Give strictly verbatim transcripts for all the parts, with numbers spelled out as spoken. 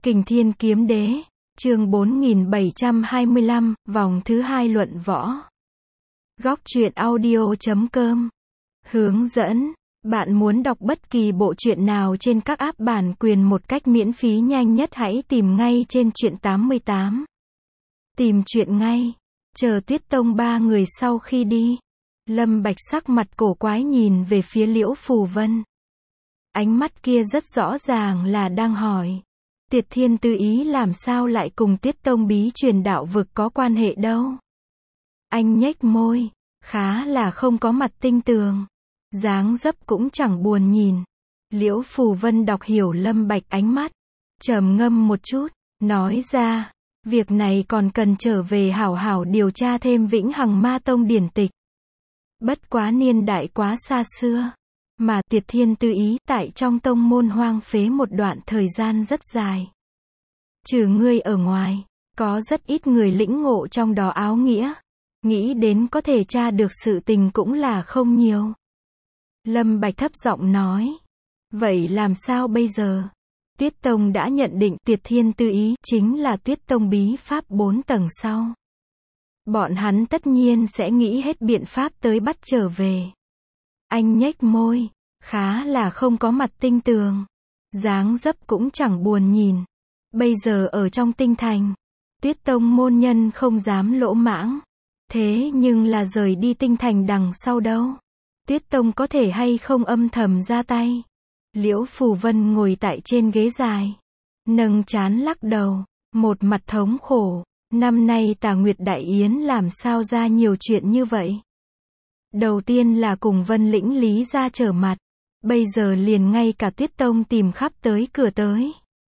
Kình Thiên Kiếm Đế, chương bốn nghìn bảy trăm hai mươi lăm, vòng thứ hai luận võ. Góc truyện audio chấm com. Hướng dẫn. Bạn muốn đọc bất kỳ bộ truyện nào trên các app bản quyền một cách miễn phí nhanh nhất hãy tìm ngay trên truyện tám mươi tám. Tìm truyện ngay. Chờ Tuyết Tông ba người sau khi đi. Lâm Bạch sắc mặt cổ quái nhìn về phía Liễu Phù Vân. Ánh mắt kia rất rõ ràng là đang hỏi. Tiệt Thiên Tư Ý làm sao lại cùng Tuyết Tông bí truyền đạo vực có quan hệ đâu? Anh nhếch môi, khá là không có mặt tinh tường. Dáng dấp cũng chẳng buồn nhìn. Liễu Phù Vân đọc hiểu Lâm Bạch ánh mắt. Trầm ngâm một chút, nói ra, việc này còn cần trở về hảo hảo điều tra thêm Vĩnh Hằng Ma Tông điển tịch. Bất quá niên đại quá xa xưa. Mà Tiệt Thiên Tư Ý tại trong tông môn hoang phế một đoạn thời gian rất dài. Trừ ngươi ở ngoài, có rất ít người lĩnh ngộ trong đó áo nghĩa. Nghĩ đến có thể tra được sự tình cũng là không nhiều. Lâm Bạch thấp giọng nói. Vậy làm sao bây giờ? Tuyết Tông đã nhận định Tiệt Thiên Tư Ý chính là Tuyết Tông bí pháp bốn tầng sau. Bọn hắn tất nhiên sẽ nghĩ hết biện pháp tới bắt trở về. Anh nhếch môi, khá là không có mặt tinh tường. Dáng dấp cũng chẳng buồn nhìn. Bây giờ ở trong tinh thành, Tuyết Tông môn nhân không dám lỗ mãng. Thế nhưng là rời đi tinh thành đằng sau đâu? Tuyết Tông có thể hay không âm thầm ra tay? Liễu Phù Vân ngồi tại trên ghế dài, nâng trán lắc đầu, một mặt thống khổ. Năm nay Tà Nguyệt Đại Yến làm sao ra nhiều chuyện như vậy? Đầu tiên là cùng Vân Lĩnh Lý ra trở mặt, bây giờ liền ngay cả Tuyết Tông tìm khắp tới cửa tới.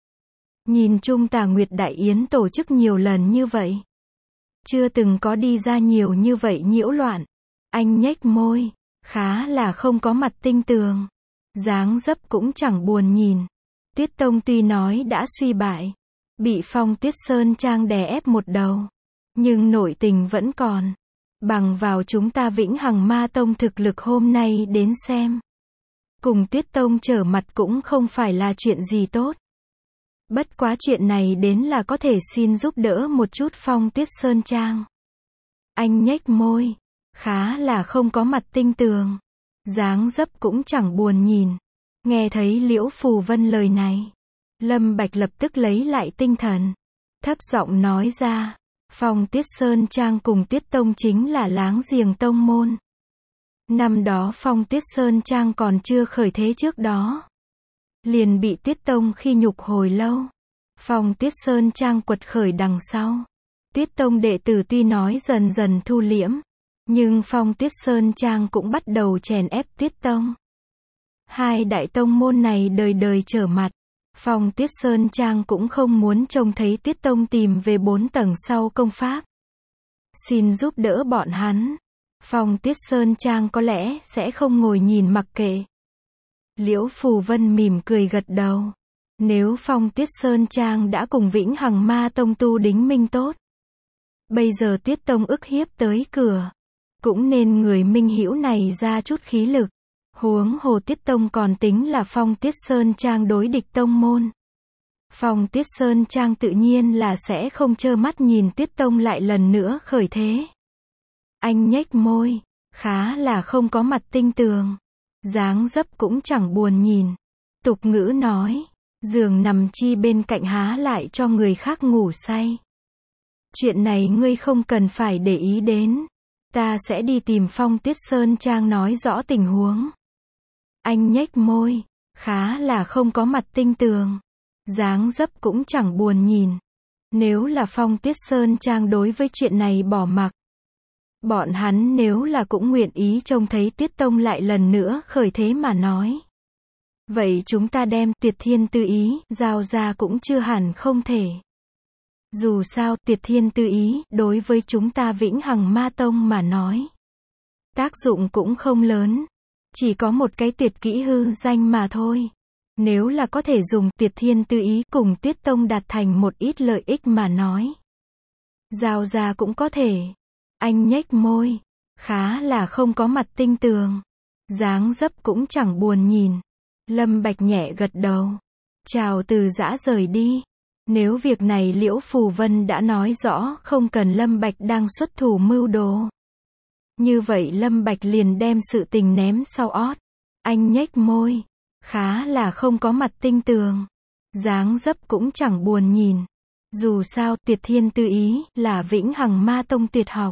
Nhìn chung Tà Nguyệt Đại Yến tổ chức nhiều lần như vậy, chưa từng có đi ra nhiều như vậy nhiễu loạn. Anh nhếch môi, khá là không có mặt tinh tường. Dáng dấp cũng chẳng buồn nhìn. Tuyết Tông tuy nói đã suy bại, bị Phong Tuyết Sơn Trang đè ép một đầu, nhưng nội tình vẫn còn. Bằng vào chúng ta Vĩnh Hằng Ma Tông thực lực hôm nay đến xem, cùng Tuyết Tông trở mặt cũng không phải là chuyện gì tốt. Bất quá chuyện này đến là có thể xin giúp đỡ một chút Phong Tuyết Sơn Trang. Anh nhếch môi, khá là không có mặt tinh tường. Dáng dấp cũng chẳng buồn nhìn. Nghe thấy Liễu Phù Vân lời này, Lâm Bạch lập tức lấy lại tinh thần, thấp giọng nói ra. Phong Tuyết Sơn Trang cùng Tuyết Tông chính là láng giềng tông môn. Năm đó Phong Tuyết Sơn Trang còn chưa khởi thế trước đó, liền bị Tuyết Tông khi nhục hồi lâu. Phong Tuyết Sơn Trang quật khởi đằng sau, Tuyết Tông đệ tử tuy nói dần dần thu liễm, nhưng Phong Tuyết Sơn Trang cũng bắt đầu chèn ép Tuyết Tông. Hai đại tông môn này đời đời trở mặt. Phong Tuyết Sơn Trang cũng không muốn trông thấy Tuyết Tông tìm về bốn tầng sau công pháp. Xin giúp đỡ bọn hắn. Phong Tuyết Sơn Trang có lẽ sẽ không ngồi nhìn mặc kệ. Liễu Phù Vân mỉm cười gật đầu. Nếu Phong Tuyết Sơn Trang đã cùng Vĩnh Hằng Ma Tông tu đính minh tốt, bây giờ Tuyết Tông ức hiếp tới cửa, cũng nên người minh hữu này ra chút khí lực. Huống hồ Tuyết Tông còn tính là Phong Tuyết Sơn Trang đối địch tông môn. Phong Tuyết Sơn Trang tự nhiên là sẽ không trơ mắt nhìn Tuyết Tông lại lần nữa khởi thế. Anh nhếch môi, khá là không có mặt tinh tường. Dáng dấp cũng chẳng buồn nhìn. Tục ngữ nói, giường nằm chi bên cạnh há lại cho người khác ngủ say. Chuyện này ngươi không cần phải để ý đến. Ta sẽ đi tìm Phong Tuyết Sơn Trang nói rõ tình huống. Anh nhếch môi, khá là không có mặt tinh tường. Dáng dấp cũng chẳng buồn nhìn. Nếu là Phong Tuyết Sơn Trang đối với chuyện này bỏ mặc, bọn hắn nếu là cũng nguyện ý trông thấy Tuyết Tông lại lần nữa khởi thế mà nói, vậy chúng ta đem Tiệt Thiên Tư Ý giao ra cũng chưa hẳn không thể. Dù sao Tiệt Thiên Tư Ý đối với chúng ta Vĩnh Hằng Ma Tông mà nói, tác dụng cũng không lớn. Chỉ có một cái tuyệt kỹ hư danh mà thôi. Nếu là có thể dùng Tiệt Thiên Tư Ý cùng Tuyết Tông đạt thành một ít lợi ích mà nói, giao ra cũng có thể. Anh nhếch môi, khá là không có mặt tinh tường. Dáng dấp cũng chẳng buồn nhìn. Lâm Bạch nhẹ gật đầu, chào từ giã rời đi. Nếu việc này Liễu Phù Vân đã nói rõ không cần Lâm Bạch đang xuất thủ mưu đồ. Như vậy Lâm Bạch liền đem sự tình ném sau ót. Anh nhếch môi. Khá là không có mặt tinh tường. Dáng dấp cũng chẳng buồn nhìn. Dù sao Tuyệt Thiên Tư Ý là Vĩnh Hằng Ma Tông tuyệt học.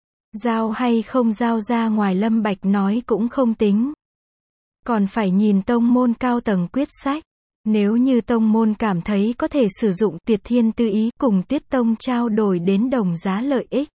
Giao hay không giao ra ngoài Lâm Bạch nói cũng không tính. Còn phải nhìn tông môn cao tầng quyết sách. Nếu như tông môn cảm thấy có thể sử dụng Tuyệt Thiên Tư Ý cùng Tuyết Tông trao đổi đến đồng giá lợi ích.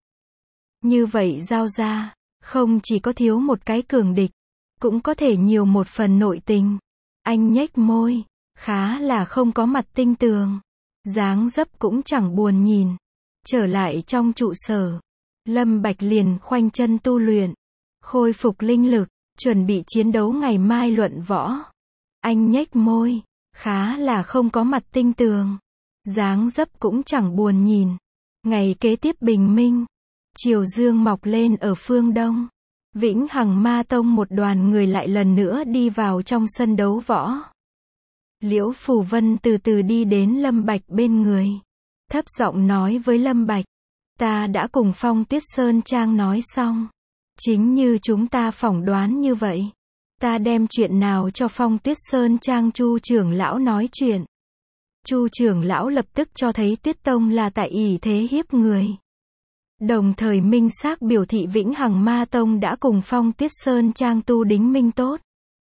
Như vậy giao ra, không chỉ có thiếu một cái cường địch, cũng có thể nhiều một phần nội tình. Anh nhếch môi, khá là không có mặt tinh tường. Dáng dấp cũng chẳng buồn nhìn. Trở lại trong trụ sở, Lâm Bạch liền khoanh chân tu luyện, khôi phục linh lực, chuẩn bị chiến đấu ngày mai luận võ. Anh nhếch môi, khá là không có mặt tinh tường. Dáng dấp cũng chẳng buồn nhìn. Ngày kế tiếp bình minh, chiều dương mọc lên ở phương đông. Vĩnh Hằng Ma Tông một đoàn người lại lần nữa đi vào trong sân đấu võ. Liễu Phù Vân từ từ đi đến Lâm Bạch bên người. Thấp giọng nói với Lâm Bạch. Ta đã cùng Phong Tuyết Sơn Trang nói xong. Chính như chúng ta phỏng đoán như vậy. Ta đem chuyện nào cho Phong Tuyết Sơn Trang Chu trưởng lão nói chuyện. Chu trưởng lão lập tức cho thấy Tuyết Tông là tại ỷ thế hiếp người. Đồng thời minh xác biểu thị Vĩnh Hằng Ma Tông đã cùng Phong Tuyết Sơn Trang tu đính minh tốt.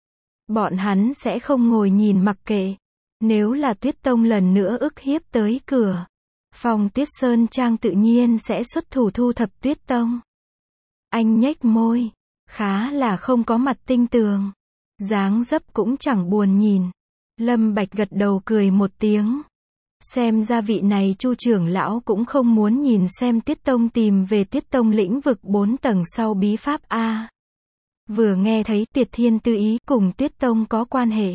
Bọn hắn sẽ không ngồi nhìn mặc kệ. Nếu là Tuyết Tông lần nữa ức hiếp tới cửa, Phong Tuyết Sơn Trang tự nhiên sẽ xuất thủ thu thập Tuyết Tông. Anh nhếch môi, khá là không có mặt tinh tường. Dáng dấp cũng chẳng buồn nhìn. Lâm Bạch gật đầu cười một tiếng. Xem ra vị này Chu trưởng lão cũng không muốn nhìn xem Tuyết Tông tìm về Tuyết Tông lĩnh vực bốn tầng sau bí pháp A. Vừa nghe thấy Tuyệt Thiên Tư Ý cùng Tuyết Tông có quan hệ,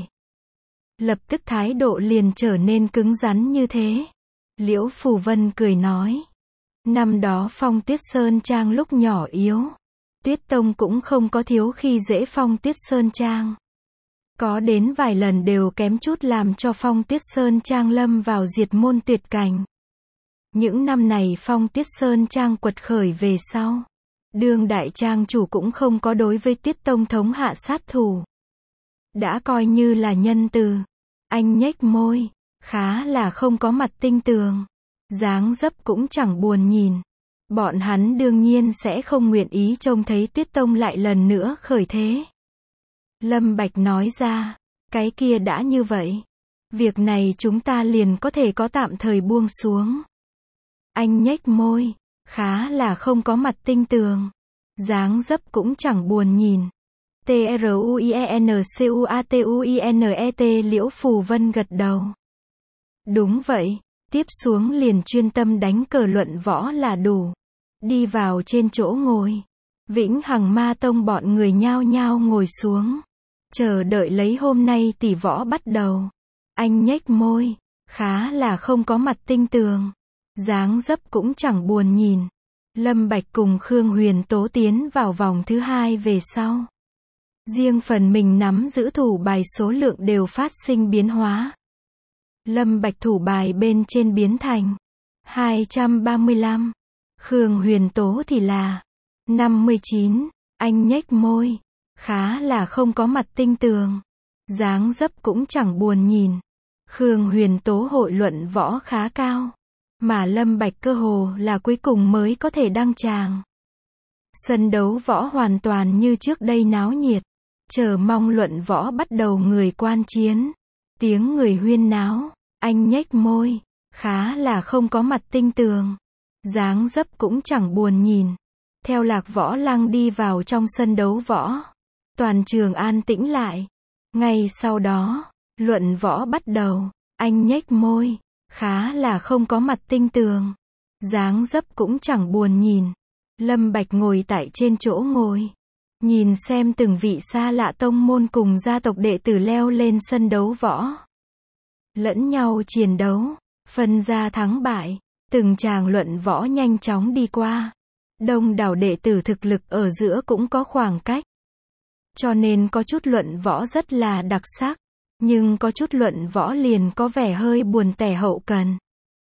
lập tức thái độ liền trở nên cứng rắn như thế. Liễu Phù Vân cười nói. Năm đó Phong Tuyết Sơn Trang lúc nhỏ yếu, Tuyết Tông cũng không có thiếu khi dễ Phong Tuyết Sơn Trang. Có đến vài lần đều kém chút làm cho Phong Tuyết Sơn Trang lâm vào diệt môn tuyệt cảnh. Những năm này Phong Tuyết Sơn Trang quật khởi về sau, đương đại trang chủ cũng không có đối với Tuyết Tông thống hạ sát thủ. Đã coi như là nhân từ. Anh nhếch môi, khá là không có mặt tinh tường. Dáng dấp cũng chẳng buồn nhìn. Bọn hắn đương nhiên sẽ không nguyện ý trông thấy Tuyết Tông lại lần nữa khởi thế. Lâm Bạch nói ra, cái kia đã như vậy. Việc này chúng ta liền có thể có tạm thời buông xuống. Anh nhếch môi, khá là không có mặt tinh tường. Dáng dấp cũng chẳng buồn nhìn. T R U I E N C U A T U I N E T Liễu Phù Vân gật đầu. Đúng vậy, tiếp xuống liền chuyên tâm đánh cờ luận võ là đủ. Đi vào trên chỗ ngồi. Vĩnh Hằng Ma Tông bọn người nhao nhao ngồi xuống. Chờ đợi lấy hôm nay tỷ võ bắt đầu. Anh nhếch môi, khá là không có mặt tinh tường. Dáng dấp cũng chẳng buồn nhìn. Lâm Bạch cùng Khương Huyền Tố tiến vào vòng thứ hai về sau. Riêng phần mình nắm giữ thủ bài số lượng đều phát sinh biến hóa. Lâm Bạch thủ bài bên trên biến thành hai trăm ba mươi lăm. Khương Huyền Tố thì là năm mươi chín. Anh nhếch môi, khá là không có mặt tinh tường. Dáng dấp cũng chẳng buồn nhìn. Khương Huyền Tố hội luận võ khá cao. Mà Lâm Bạch cơ hồ là cuối cùng mới có thể đăng tràng. Sân đấu võ hoàn toàn như trước đây náo nhiệt. Chờ mong luận võ bắt đầu người quan chiến. Tiếng người huyên náo. Anh nhếch môi, khá là không có mặt tinh tường. Dáng dấp cũng chẳng buồn nhìn. Theo Lạc Võ Lăng đi vào trong sân đấu võ. Toàn trường an tĩnh lại. Ngay sau đó, luận võ bắt đầu. Anh nhếch môi, khá là không có mặt tinh tường. Dáng dấp cũng chẳng buồn nhìn. Lâm Bạch ngồi tại trên chỗ ngồi. Nhìn xem từng vị xa lạ tông môn cùng gia tộc đệ tử leo lên sân đấu võ. Lẫn nhau chiến đấu, phân ra thắng bại. Từng tràng luận võ nhanh chóng đi qua. Đông đảo đệ tử thực lực ở giữa cũng có khoảng cách. Cho nên có chút luận võ rất là đặc sắc. Nhưng có chút luận võ liền có vẻ hơi buồn tẻ hậu cần.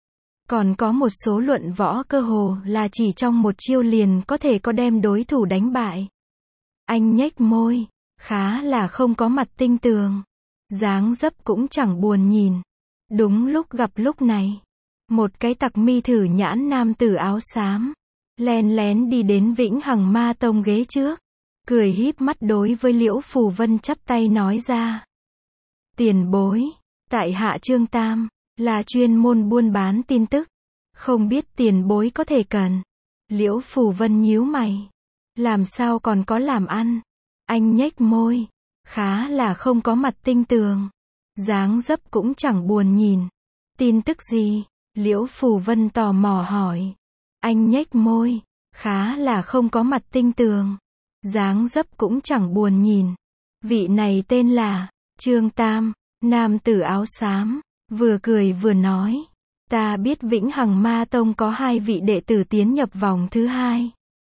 Còn có một số luận võ cơ hồ là chỉ trong một chiêu liền có thể có đem đối thủ đánh bại. Anh nhếch môi, khá là không có mặt tinh tường. Dáng dấp cũng chẳng buồn nhìn. Đúng lúc gặp lúc này, một cái tặc mi thử nhãn nam tử áo xám, len lén đi đến Vĩnh Hằng Ma Tông ghế trước, cười híp mắt đối với Liễu Phù Vân chắp tay nói ra. Tiền bối, tại hạ Trương Tam, là chuyên môn buôn bán tin tức, không biết tiền bối có thể cần. Liễu Phù Vân nhíu mày, làm sao còn có làm ăn. Anh nhếch môi, khá là không có mặt tinh tường. Dáng dấp cũng chẳng buồn nhìn. Tin tức gì? Liễu Phù Vân tò mò hỏi. Anh nhếch môi, khá là không có mặt tinh tường. Dáng dấp cũng chẳng buồn nhìn. Vị này tên là Trương Tam, nam tử áo xám, vừa cười vừa nói. Ta biết Vĩnh Hằng Ma Tông có hai vị đệ tử tiến nhập vòng thứ hai.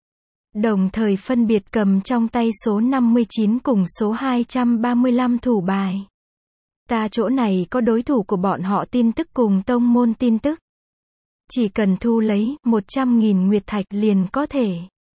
Đồng thời phân biệt cầm trong tay số năm mươi chín cùng số hai trăm ba mươi lăm thủ bài. Ta chỗ này có đối thủ của bọn họ tin tức cùng tông môn tin tức. Chỉ cần thu lấy một trăm nghìn nguyệt thạch liền có thể.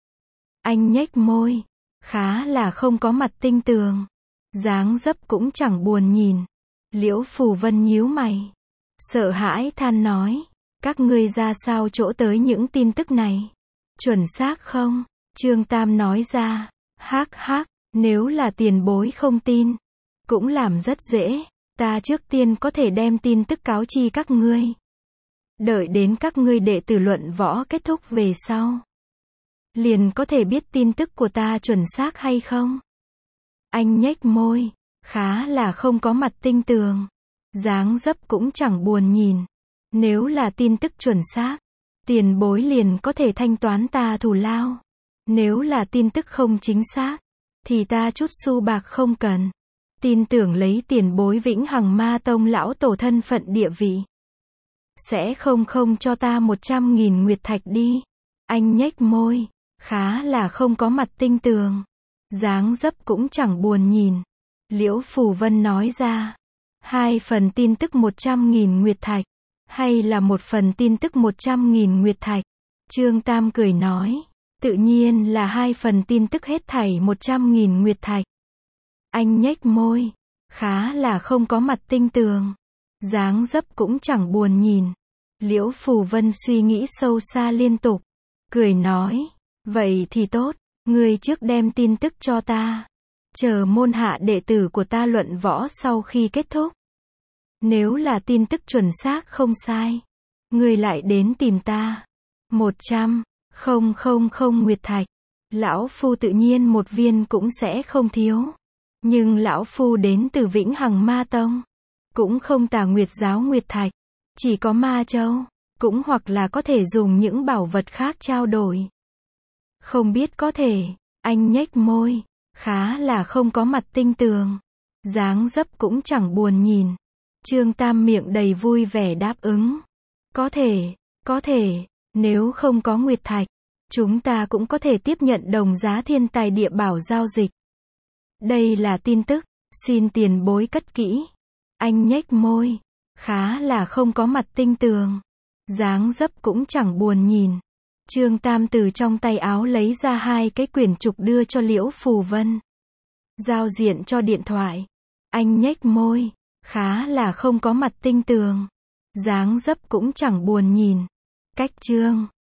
Anh nhếch môi, khá là không có mặt tinh tường. Dáng dấp cũng chẳng buồn nhìn. Liễu Phù Vân nhíu mày, sợ hãi than nói, các ngươi ra sao chỗ tới những tin tức này? Chuẩn xác không? Trương Tam nói ra, hắc hắc, nếu là tiền bối không tin, cũng làm rất dễ, ta trước tiên có thể đem tin tức cáo chi các ngươi. Đợi đến các ngươi đệ tử luận võ kết thúc về sau, liền có thể biết tin tức của ta chuẩn xác hay không. Anh nhếch môi, khá là không có mặt tinh tường. Dáng dấp cũng chẳng buồn nhìn. Nếu là tin tức chuẩn xác, tiền bối liền có thể thanh toán ta thù lao. Nếu là tin tức không chính xác, thì ta chút xu bạc không cần. Tin tưởng lấy tiền bối Vĩnh Hằng Ma Tông lão tổ thân phận địa vị, sẽ không không cho ta một trăm nghìn nguyệt thạch đi. Anh nhếch môi, khá là không có mặt tinh tường. Dáng dấp cũng chẳng buồn nhìn. Liễu Phù Vân nói ra, hai phần tin tức một trăm nghìn nguyệt thạch, hay là một phần tin tức một trăm nghìn nguyệt thạch? Trương Tam cười nói, tự nhiên là hai phần tin tức hết thảy một trăm nghìn nguyệt thạch. Anh nhếch môi, khá là không có mặt tinh tường. Dáng dấp cũng chẳng buồn nhìn. Liễu Phù Vân suy nghĩ sâu xa liên tục, cười nói, vậy thì tốt, ngươi trước đem tin tức cho ta. Chờ môn hạ đệ tử của ta luận võ sau khi kết thúc. Nếu là tin tức chuẩn xác không sai, ngươi lại đến tìm ta. Một trăm, không không không nguyệt thạch. Lão Phu tự nhiên một viên cũng sẽ không thiếu. Nhưng Lão Phu đến từ Vĩnh Hằng Ma Tông, cũng không Tà Nguyệt Giáo nguyệt thạch. Chỉ có Ma Châu, cũng hoặc là có thể dùng những bảo vật khác trao đổi. Không biết có thể, anh nhếch môi, khá là không có mặt tinh tường. Dáng dấp cũng chẳng buồn nhìn. Trương Tam miệng đầy vui vẻ đáp ứng. Có thể, có thể, nếu không có nguyệt thạch, chúng ta cũng có thể tiếp nhận đồng giá thiên tài địa bảo giao dịch. Đây là tin tức, xin tiền bối cất kỹ. Anh nhếch môi, khá là không có mặt tinh tường. Dáng dấp cũng chẳng buồn nhìn. Trương Tam từ trong tay áo lấy ra hai cái quyển trục đưa cho Liễu Phù Vân. Giao diện cho điện thoại. Anh nhếch môi, khá là không có mặt tinh tường. Dáng dấp cũng chẳng buồn nhìn. Cách chương